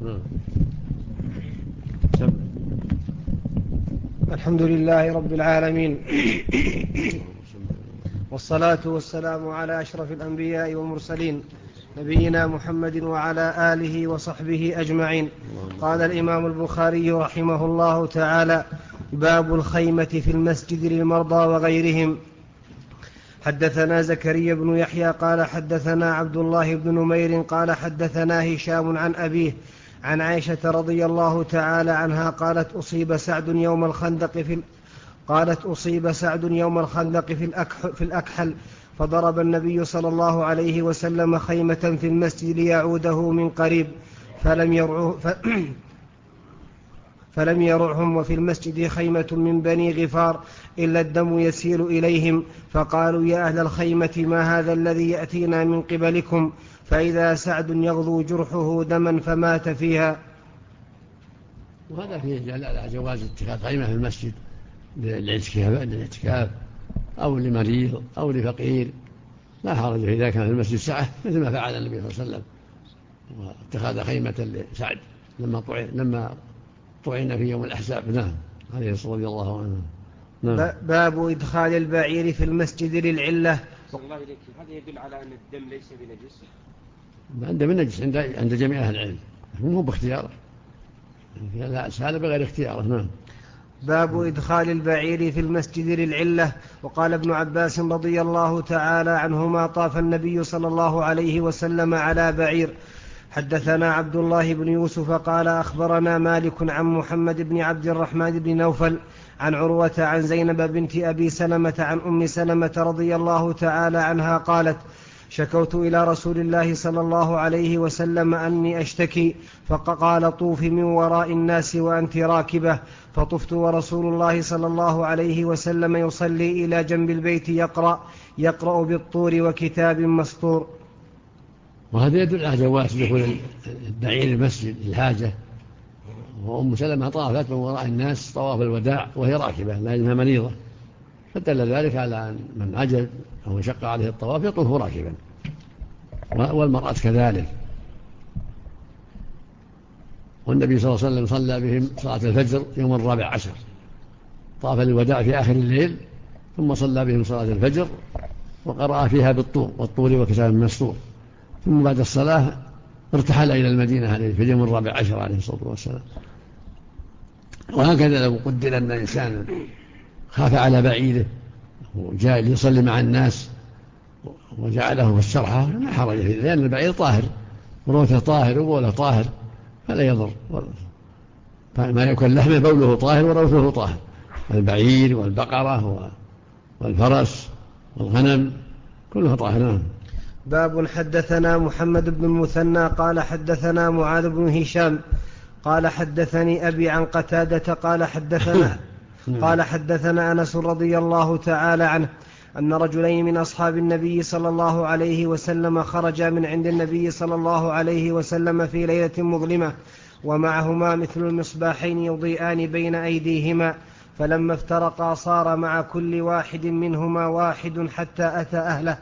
الحمد لله رب العالمين، والصلاة والسلام على أشرف الأنبياء والمرسلين نبينا محمد وعلى آله وصحبه أجمعين. قال الإمام البخاري رحمه الله تعالى: باب الخيمة في المسجد للمرضى وغيرهم. حدثنا زكريا بن يحيى قال حدثنا عبد الله بن نمير قال حدثنا هشام عن أبيه عن عائشة رضي الله تعالى عنها قالت: أصيب سعد يوم الخندق في الأكحل، فضرب النبي صلى الله عليه وسلم خيمة في المسجد ليعوده من قريب، فلم يرعهم، وفي المسجد خيمة من بني غفار إلا الدم يسيل إليهم، فقالوا: يا أهل الخيمة، ما هذا الذي يأتينا من قبلكم؟ فإذا سعد يغلو جرحه دما فمات فيها. وهذا فيه دلالة على جواز اتخاذ خيمة في المسجد للاعتكاف أو لمريض أو لفقير، لا حرج إذا كان في المسجد سعة، مثل ما فعل النبي صلى الله عليه وسلم واتخذ خيمة لسعد لما طعن في يوم الأحزاب. نعم، عليه الصلاة رضي الله عنه. نعم. باب إدخال البعير في المسجد للعلة. الله إليك، هذا يدل على أن الدم ليس بنجس؟ عنده من نجس عند جميع أهل العلم، مو باختياره، لا أسهل بغير اختياره. نعم. باب إدخال البعير في المسجد للعلة. وقال ابن عباس رضي الله تعالى عنهما: طاف النبي صلى الله عليه وسلم على بعير. حدثنا عبد الله بن يوسف قال أخبرنا مالك عن محمد بن عبد الرحمن بن نوفل عن عروة عن زينب بنت أبي سلمة عن أم سلمة رضي الله تعالى عنها قالت: شكوت إلى رسول الله صلى الله عليه وسلم أني أشتكي، فقال: طوفي من وراء الناس وأنت راكبة. فطفت ورسول الله صلى الله عليه وسلم يصلي إلى جنب البيت يقرأ بالطور وكتاب مسطور. وهذا يدل على جواز دخول البعير المسجد للحاجة. وأم سلمة طافت من وراء الناس طواف الوداع وهي راكبة لأنها مريضة، فدل ذلك على أن من عجز أو شق عليه الطواف يطوف راكبا، والمرأة كذلك. والنبي صلى الله عليه وسلم صلى بهم صلاة الفجر يوم 14، طاف الوداع في آخر الليل، ثم صلى بهم صلاة الفجر وقرأ فيها والطور وكتاب مسطور، ثم بعد الصلاة ارتحل إلى المدينة في اليوم 14 عليه الصلاة والسلام. وهكذا لو قدر أن الإنسان خاف على بعيده وجاء ليصلي مع الناس وجعله في الشرحة، لا حرج فيه، لأن البعير طاهر وروثه طاهر وبوله طاهر فلا يضر، ما يكون لحمه بوله طاهر وروثه طاهر، البعير والبقرة والفرس والغنم كله طاهر. باب حدثنا محمد بن المثنى قال حدثنا معاذ بن هشام قال حدثني أبي عن قتادة قال حدثنا أنس رضي الله تعالى عنه أن رجلين من أصحاب النبي صلى الله عليه وسلم خرجا من عند النبي صلى الله عليه وسلم في ليلة مظلمة، ومعهما مثل المصباحين يضيئان بين أيديهما، فلما افترقا صار مع كل واحد منهما واحد حتى أتى أهله.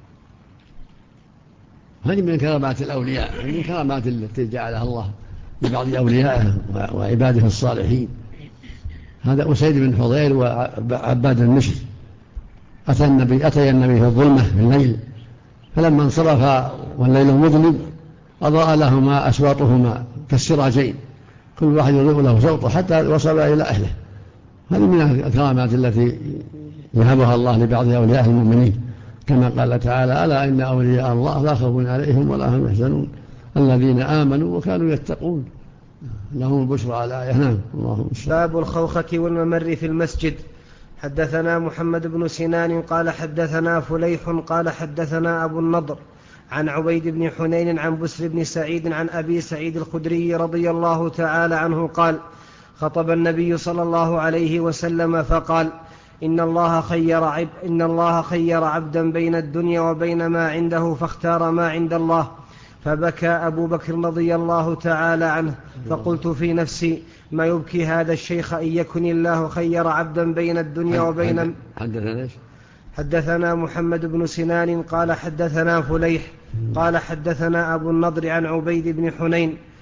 هذه من كرامات الأولياء، من كرامات التي جعلها الله لبعض أوليائه وعباده الصالحين. هذا أسيد بن حضير وعباد المشر أتي النبي في الظلمة في الليل، فلما انصرف والليل مظلم أضاء لهما أسواطهما كالسراجين، كل واحد يضيء له صوته حتى وصل إلى أهله. هذه من الكرامات التي يهبها الله لبعض أولياء المؤمنين، كما قال تعالى: ألا إن أولياء الله لا خوف عليهم ولا هم يحزنون الذين آمنوا وكانوا يتقون لهم البشرى على آية. باب الخوخة والممر في المسجد. حدثنا محمد بن سنان قال حدثنا فليح قال حدثنا أبو النضر عن عبيد بن حنين عن بسر بن سعيد عن أبي سعيد الخدري رضي الله تعالى عنه قال: خطب النبي صلى الله عليه وسلم فقال: إن الله خير عبدا بين الدنيا وبين ما عنده فاختار ما عند الله. فبكى أبو بكر رضي الله تعالى عنه، فقلت في نفسي: ما يبكي هذا الشيخ إن يكن الله خير عبدا بين الدنيا وبين. حدثنا محمد بن سنان قال حدثنا فليح قال حدثنا أبو النضر عن عبيد بن حنين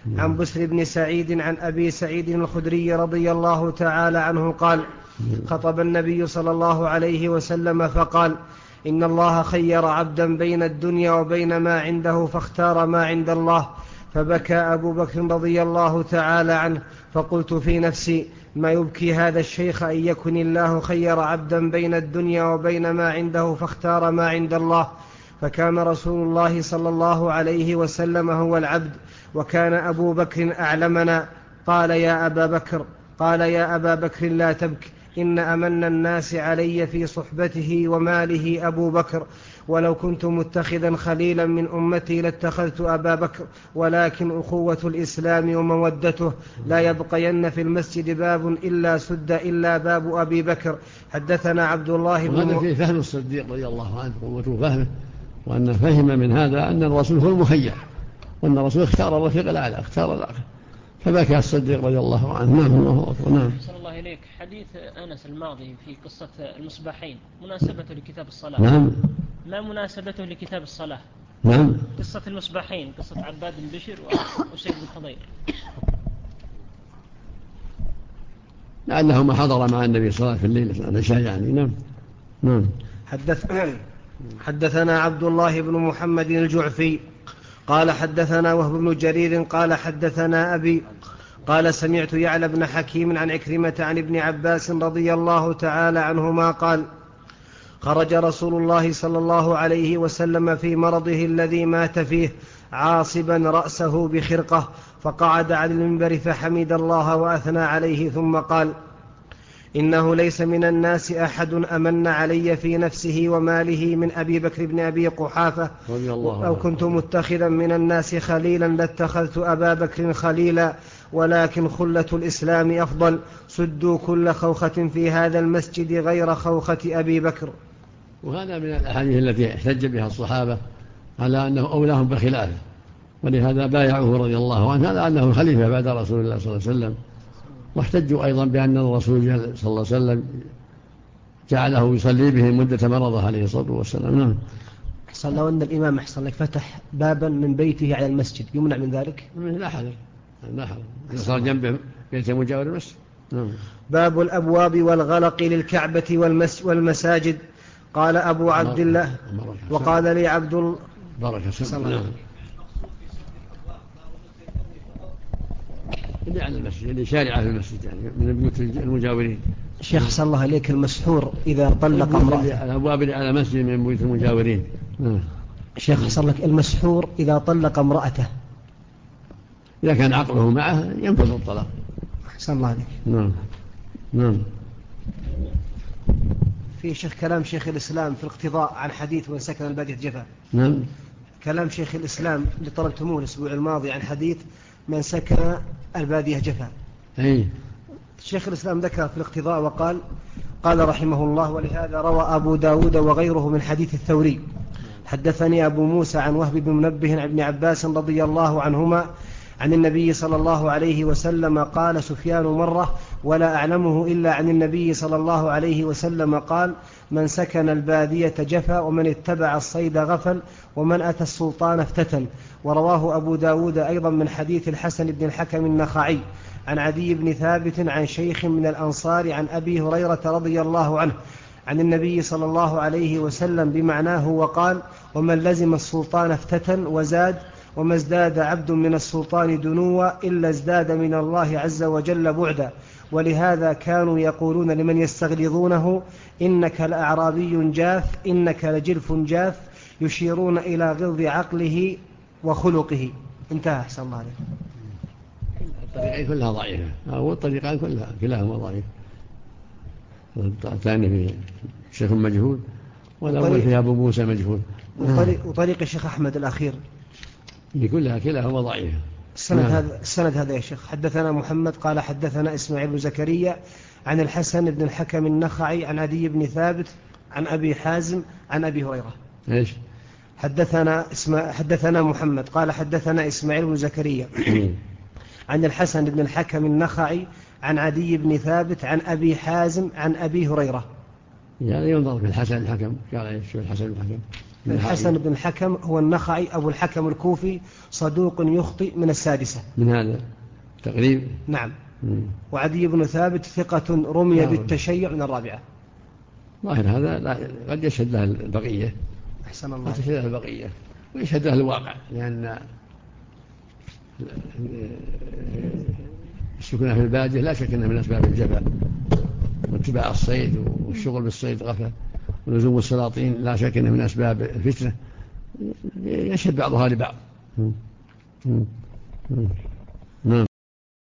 عن بسر بن سعيد عن أبي سعيد الخدري رضي الله تعالى عنه قال: خطب النبي صلى الله عليه وسلم فقال: إن الله خير عبدا بين الدنيا وبين ما عنده فاختار ما عند الله. فبكى أبو بكر رضي الله تعالى عنه، فقلت في نفسي: ما يبكي هذا الشيخ أن يكن الله خير عبدا بين الدنيا وبين ما عنده فاختار ما عند الله. فكان رسول الله صلى الله عليه وسلم هو العبد، وكان أبو بكر أعلمنا. قال يا أبا بكر لا تبك، إن أمن الناس علي في صحبته وماله أبو بكر، ولو كنت متخذا خليلا من أمتي لاتخذت أبا بكر، ولكن أخوة الإسلام ومودته لا يبقين في المسجد باب إلا سد إلا باب أبي بكر. حدثنا عبد الله بن وهذا فيه فهم الصديق رضي الله عنه قوة فهمه، وأن فهم من هذا أن الرسول هو المخير، وأن الرسول اختار الرفيق الأعلى، اختار الأعلى، فبكى الصديق رضي الله عنه. نعم الله أكبر. نعم. صلى الله إليك. حديث أنس الماضي في قصة المصباحين مناسبته لكتاب الصلاة. نعم. ما مناسبته لكتاب الصلاة؟ نعم. قصة المصباحين، قصة عباد بن بشر وأسيد بن حضير. لأنه ما حضر مع النبي صلى الله عليه وسلم في الليلة العشاء يعني. نعم. نعم. حدثنا عبد الله بن محمد الجعفي قال حدثنا وهب بن جرير قال حدثنا أبي قال: سمعت يعلى بن حكيم عن عكرمة عن ابن عباس رضي الله تعالى عنهما قال: خرج رسول الله صلى الله عليه وسلم في مرضه الذي مات فيه عاصبا رأسه بخرقة، فقعد على المنبر فحمد الله وأثنى عليه، ثم قال: إنه ليس من الناس أحد أمن علي في نفسه وماله من أبي بكر بن أبي قحافة، أو كنت متخذا من الناس خليلا لاتخذت أبا بكر خليلا، ولكن خلة الإسلام أفضل. سدوا كل خوخة في هذا المسجد غير خوخة أبي بكر. وهذا من الأحاديث التي احتج بها الصحابة على أنه أولاهم بخلافه، ولهذا بايعوه رضي الله عنه على أنه خليفة بعد رسول الله صلى الله عليه وسلم. واحتجوا أيضا بأن الرسول صلى الله عليه وسلم جعله يصلي به مدة مرضه عليه الصلاة والسلام. نعم. أحسن لو أن الإمام أحسن لك فتح بابا من بيته على المسجد يمنع من ذلك؟ لا حذر، صار جنبه بيت مجاور المسجد. نعم. باب الأبواب والغلق للكعبة والمساجد. قال أبو عبد الله وقال لي عبد الله بارك الله اللي على المسجد، اللي شارعه في المسجد يعني من بيوت المجاورين. شيخ صلى الله عليك، المسحور إذا طلق امرأته، الأبواب اللي على مسجد من بيوت المجاورين. شيخ صلى الله عليك، المسحور إذا طلق امرأته إذا كان عقله معه ينفذ الطلاق. صلى الله عليك. نعم. نعم. في شيخ كلام شيخ الإسلام في الاقتضاء عن حديث من سكن البادية جفا. نعم. كلام شيخ الإسلام اللي طلبتموه الأسبوع الماضي عن حديث من سكن البادية جفا. أي. شيخ الإسلام ذكر في الاقتضاء وقال: قال رحمه الله: ولهذا روى أبو داود وغيره من حديث الثوري. حدثني أبو موسى عن وهب بن منبه عن ابن عباس رضي الله عنهما عن النبي صلى الله عليه وسلم قال: سفيان مرة ولا أعلمه إلا عن النبي صلى الله عليه وسلم قال: من سكن البادية جفا، ومن اتبع الصيد غفل، ومن أتى السلطان افتتن. ورواه أبو داود أيضا من حديث الحسن بن الحكم النخعي عن عدي بن ثابت عن شيخ من الأنصار عن أبي هريرة رضي الله عنه عن النبي صلى الله عليه وسلم بمعناه، وقال: ومن لزم السلطان افتتن. وزاد: وما ازداد عبد من السلطان دنوا إلا ازداد من الله عز وجل بعدا. ولهذا كانوا يقولون لمن يستغلظونه: إنك لأعرابي جاف، إنك لجلف جاف، يشيرون إلى غلظ عقله وخلقه. انتهى. أحسن الله عليه. الطريقين كلها ضعيفة، أو الطريقان كلاهما ضعيف. الثاني في شيخ مجهول، والأول فيها أبو موسى مجهول. وطريق الشيخ أحمد الأخير كلاهما ضعيفة. السند هذا يا شيخ: حدثنا محمد قال حدثنا إسماعيل بن زكريا عن الحسن بن الحكم النخعي عن عدي بن ثابت عن أبي حازم عن أبي هريرة. إيش؟ حدثنا محمد قال حدثنا إسماعيل بن زكريا عن الحسن بن الحكم النخعي عن عدي بن ثابت عن أبي حازم عن أبي هريرة. يعني ينظر في الحسن الحكم، قال إيش الحسن الحكم؟ الحسن بن الحكم هو النخعي أبو الحكم الكوفي، صدوق يخطئ، من السادسة. من هذا تقريب. نعم. وعدي بن ثابت ثقة رمي بالتشيع، من الرابعة. ظاهر هذا لا قد يشهد له البقية. أحسن الله. قد يشهد له البقية ويشهد له الواقع، لأن السكنة في البادية لا شك أنها من أسباب الجفاء، واتباع الصيد والشغل بالصيد غفلة، ولزوم السلاطين لا شك أنها من أسباب الفتنة، يشهد بعضها لبعض.